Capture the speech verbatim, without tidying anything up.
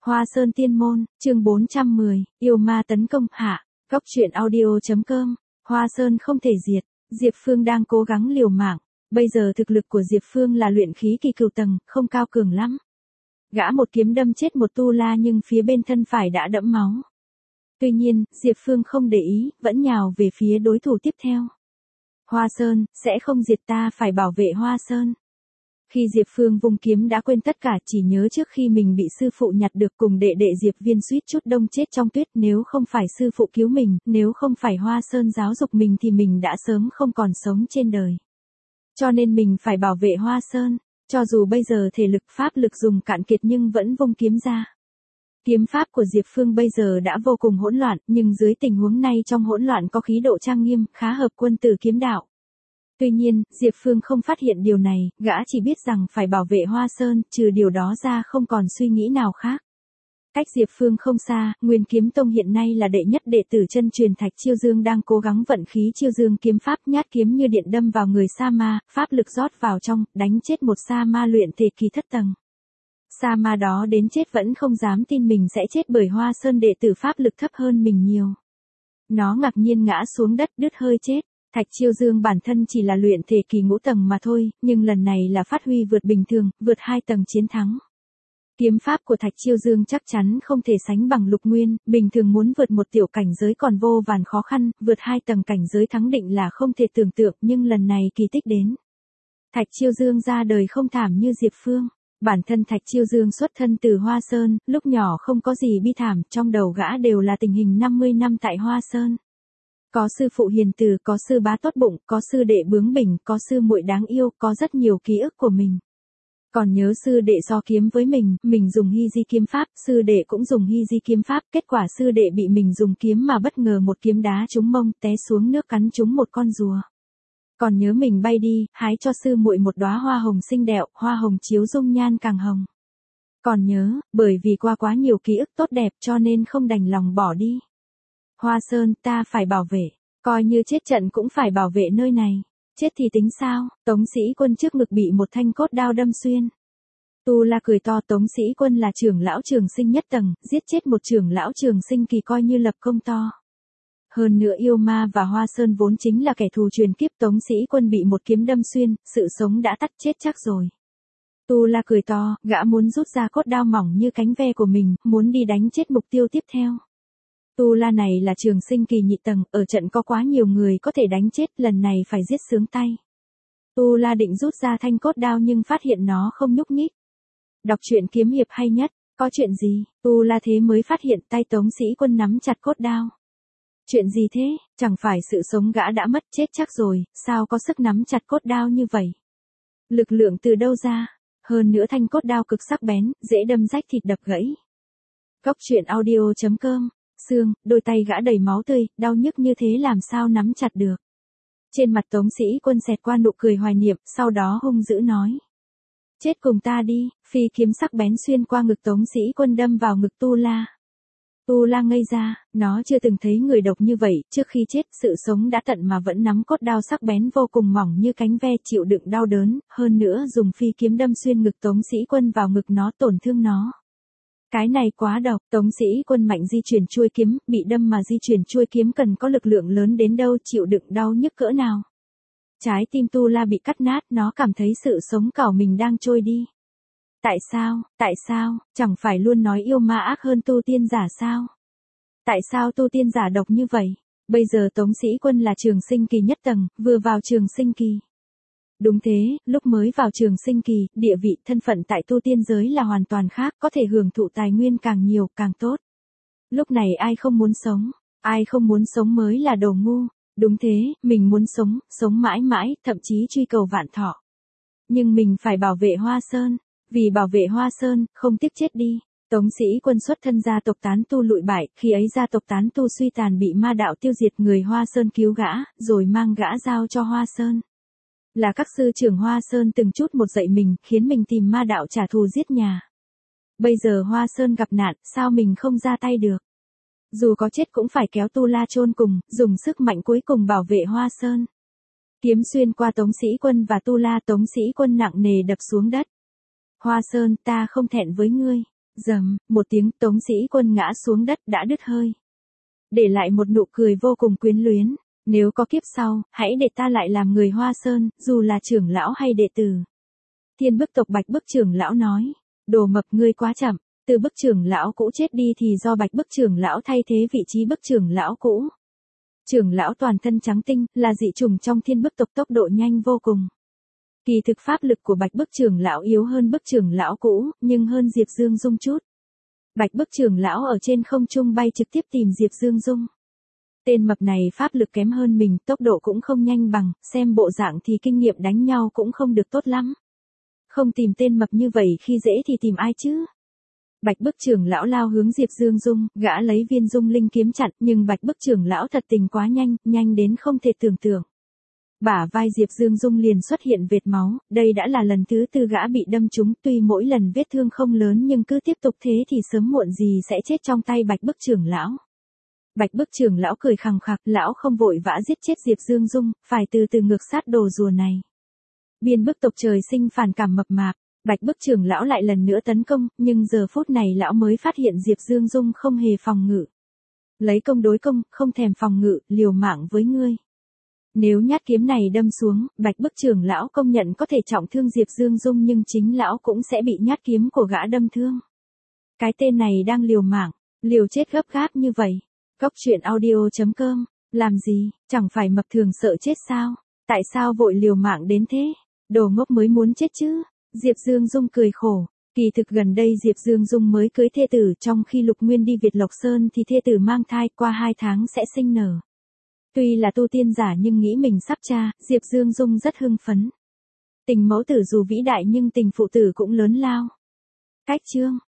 Hoa Sơn Tiên Môn, chương bốn trăm mười, yêu ma tấn công, hạ, góc truyện audio.com, Hoa Sơn không thể diệt, Diệp Phương đang cố gắng liều mạng, bây giờ thực lực của Diệp Phương là luyện khí kỳ cửu tầng, không cao cường lắm. Gã một kiếm đâm chết một tu la nhưng phía bên thân phải đã đẫm máu. Tuy nhiên, Diệp Phương không để ý, vẫn nhào về phía đối thủ tiếp theo. Hoa Sơn, sẽ không diệt ta, phải bảo vệ Hoa Sơn. Khi Diệp Phương vung kiếm đã quên tất cả, chỉ nhớ trước khi mình bị sư phụ nhặt được cùng đệ đệ Diệp Viên suýt chút đông chết trong tuyết, nếu không phải sư phụ cứu mình, nếu không phải Hoa Sơn giáo dục mình thì mình đã sớm không còn sống trên đời. Cho nên mình phải bảo vệ Hoa Sơn, cho dù bây giờ thể lực pháp lực dùng cạn kiệt nhưng vẫn vung kiếm ra. Kiếm pháp của Diệp Phương bây giờ đã vô cùng hỗn loạn, nhưng dưới tình huống này trong hỗn loạn có khí độ trang nghiêm, khá hợp quân tử kiếm đạo. Tuy nhiên, Diệp Phương không phát hiện điều này, gã chỉ biết rằng phải bảo vệ Hoa Sơn, trừ điều đó ra không còn suy nghĩ nào khác. Cách Diệp Phương không xa, Nguyên Kiếm Tông hiện nay là đệ nhất đệ tử chân truyền Thạch Chiêu Dương đang cố gắng vận khí Chiêu Dương kiếm pháp, nhát kiếm như điện đâm vào người sa ma, pháp lực rót vào trong, đánh chết một sa ma luyện thể kỳ thất tầng. Sa ma đó đến chết vẫn không dám tin mình sẽ chết bởi Hoa Sơn đệ tử pháp lực thấp hơn mình nhiều. Nó ngạc nhiên ngã xuống đất đứt hơi chết. Thạch Chiêu Dương bản thân chỉ là luyện thể kỳ ngũ tầng mà thôi, nhưng lần này là phát huy vượt bình thường, vượt hai tầng chiến thắng. Kiếm pháp của Thạch Chiêu Dương chắc chắn không thể sánh bằng Lục Nguyên, bình thường muốn vượt một tiểu cảnh giới còn vô vàn khó khăn, vượt hai tầng cảnh giới thắng định là không thể tưởng tượng, nhưng lần này kỳ tích đến. Thạch Chiêu Dương ra đời không thảm như Diệp Phương. Bản thân Thạch Chiêu Dương xuất thân từ Hoa Sơn, lúc nhỏ không có gì bi thảm, trong đầu gã đều là tình hình năm mươi năm tại Hoa Sơn. Có sư phụ hiền từ, có sư bá tốt bụng, có sư đệ bướng bỉnh, có sư muội đáng yêu, có rất nhiều ký ức của mình. Còn nhớ sư đệ so kiếm với mình, mình dùng hy di kiếm pháp, sư đệ cũng dùng hy di kiếm pháp, kết quả sư đệ bị mình dùng kiếm mà bất ngờ một kiếm đá trúng mông, té xuống nước cắn trúng một con rùa. Còn nhớ mình bay đi, hái cho sư muội một đóa hoa hồng xinh đẹp, hoa hồng chiếu dung nhan càng hồng. Còn nhớ, bởi vì qua quá nhiều ký ức tốt đẹp cho nên không đành lòng bỏ đi. Hoa Sơn, ta phải bảo vệ, coi như chết trận cũng phải bảo vệ nơi này. Chết thì tính sao? Tống Sĩ Quân trước ngực bị một thanh cốt đao đâm xuyên. Tu La cười to, Tống Sĩ Quân là trưởng lão Trường Sinh nhất tầng, giết chết một trưởng lão Trường Sinh kỳ coi như lập công to. Hơn nữa yêu ma và Hoa Sơn vốn chính là kẻ thù truyền kiếp, Tống Sĩ Quân bị một kiếm đâm xuyên, sự sống đã tắt, chết chắc rồi. Tu La cười to, gã muốn rút ra cốt đao mỏng như cánh ve của mình, muốn đi đánh chết mục tiêu tiếp theo. Tu La này là Trường Sinh kỳ nhị tầng, ở trận có quá nhiều người có thể đánh chết, lần này phải giết sướng tay. Tu La định rút ra thanh cốt đao nhưng phát hiện nó không nhúc nhích. Đọc truyện kiếm hiệp hay nhất, có chuyện gì? Tu La thế mới phát hiện tay Tống Sĩ Quân nắm chặt cốt đao. Chuyện gì thế? Chẳng phải sự sống gã đã mất, chết chắc rồi, sao có sức nắm chặt cốt đao như vậy? Lực lượng từ đâu ra? Hơn nữa thanh cốt đao cực sắc bén, dễ đâm rách thịt đập gãy. Góc truyện audio.com. Xương, đôi tay gã đầy máu tươi, đau nhức như thế làm sao nắm chặt được. Trên mặt Tống Sĩ Quân xẹt qua nụ cười hoài niệm, sau đó hung dữ nói. Chết cùng ta đi, phi kiếm sắc bén xuyên qua ngực Tống Sĩ Quân đâm vào ngực Tu La. Tu La ngây ra, nó chưa từng thấy người độc như vậy, trước khi chết, sự sống đã tận mà vẫn nắm cốt đao sắc bén vô cùng mỏng như cánh ve chịu đựng đau đớn, hơn nữa dùng phi kiếm đâm xuyên ngực Tống Sĩ Quân vào ngực nó, tổn thương nó. Cái này quá độc, Tống Sĩ Quân mạnh di chuyển chuôi kiếm, bị đâm mà di chuyển chuôi kiếm cần có lực lượng lớn đến đâu, chịu đựng đau nhức cỡ nào. Trái tim Tu La bị cắt nát, nó cảm thấy sự sống cảo mình đang trôi đi. Tại sao, tại sao, chẳng phải luôn nói yêu ma ác hơn tu tiên giả sao? Tại sao tu tiên giả độc như vậy? Bây giờ Tống Sĩ Quân là Trường Sinh kỳ nhất tầng, vừa vào Trường Sinh kỳ. Đúng thế, lúc mới vào Trường Sinh kỳ, địa vị, thân phận tại tu tiên giới là hoàn toàn khác, có thể hưởng thụ tài nguyên càng nhiều, càng tốt. Lúc này ai không muốn sống, ai không muốn sống mới là đồ ngu. Đúng thế, mình muốn sống, sống mãi mãi, thậm chí truy cầu vạn thọ. Nhưng mình phải bảo vệ Hoa Sơn, vì bảo vệ Hoa Sơn, không tiếc chết đi. Tống Sĩ Quân xuất thân gia tộc tán tu lụi bại, khi ấy gia tộc tán tu suy tàn bị ma đạo tiêu diệt, người Hoa Sơn cứu gã, rồi mang gã giao cho Hoa Sơn. Là các sư trưởng Hoa Sơn từng chút một dạy mình, khiến mình tìm ma đạo trả thù giết nhà. Bây giờ Hoa Sơn gặp nạn, sao mình không ra tay được? Dù có chết cũng phải kéo Tu La chôn cùng, dùng sức mạnh cuối cùng bảo vệ Hoa Sơn. Kiếm xuyên qua Tống Sĩ Quân và Tu La, Tống Sĩ Quân nặng nề đập xuống đất. Hoa Sơn, ta không thẹn với ngươi. Rầm, một tiếng Tống Sĩ Quân ngã xuống đất đã đứt hơi. Để lại một nụ cười vô cùng quyến luyến. Nếu có kiếp sau, hãy để ta lại làm người Hoa Sơn, dù là trưởng lão hay đệ tử. Thiên Bức tộc Bạch Bức trưởng lão nói. Đồ Mập ngươi quá chậm, từ Bức trưởng lão cũ chết đi thì do Bạch Bức trưởng lão thay thế vị trí Bức trưởng lão cũ. Trưởng lão toàn thân trắng tinh, là dị chủng trong Thiên Bức tộc, tốc độ nhanh vô cùng. Kỳ thực pháp lực của Bạch Bức trưởng lão yếu hơn Bức trưởng lão cũ, nhưng hơn Diệp Dương Dung chút. Bạch Bức trưởng lão ở trên không trung bay trực tiếp tìm Diệp Dương Dung. Tên mập này pháp lực kém hơn mình, tốc độ cũng không nhanh bằng, xem bộ dạng thì kinh nghiệm đánh nhau cũng không được tốt lắm. Không tìm tên mập như vậy khi dễ thì tìm ai chứ? Bạch Bức trưởng lão lao hướng Diệp Dương Dung, gã lấy viên dung linh kiếm chặn, nhưng Bạch Bức trưởng lão thật tình quá nhanh, nhanh đến không thể tưởng tượng. Bả vai Diệp Dương Dung liền xuất hiện vệt máu, đây đã là lần thứ tư gã bị đâm trúng, tuy mỗi lần vết thương không lớn nhưng cứ tiếp tục thế thì sớm muộn gì sẽ chết trong tay Bạch Bức trưởng lão. Bạch Bức trưởng lão cười khằng khặc, lão không vội vã giết chết Diệp Dương Dung, phải từ từ ngược sát đồ rùa này. Biên Bức tộc trời sinh phản cảm mập mạp, Bạch Bức trưởng lão lại lần nữa tấn công, nhưng giờ phút này lão mới phát hiện Diệp Dương Dung không hề phòng ngự. Lấy công đối công, không thèm phòng ngự, liều mạng với ngươi. Nếu nhát kiếm này đâm xuống, Bạch Bức trưởng lão công nhận có thể trọng thương Diệp Dương Dung nhưng chính lão cũng sẽ bị nhát kiếm của gã đâm thương. Cái tên này đang liều mạng, liều chết gấp gáp như vậy. Cốc truyện audio chấm com, làm gì, chẳng phải mập thường sợ chết sao? Tại sao vội liều mạng đến thế? Đồ ngốc mới muốn chết chứ? Diệp Dương Dung cười khổ. Kỳ thực gần đây Diệp Dương Dung mới cưới thê tử, trong khi Lục Nguyên đi Việt Lộc Sơn thì thê tử mang thai, qua hai tháng sẽ sinh nở. Tuy là tu tiên giả nhưng nghĩ mình sắp cha, Diệp Dương Dung rất hưng phấn. Tình mẫu tử dù vĩ đại nhưng tình phụ tử cũng lớn lao. Cách chương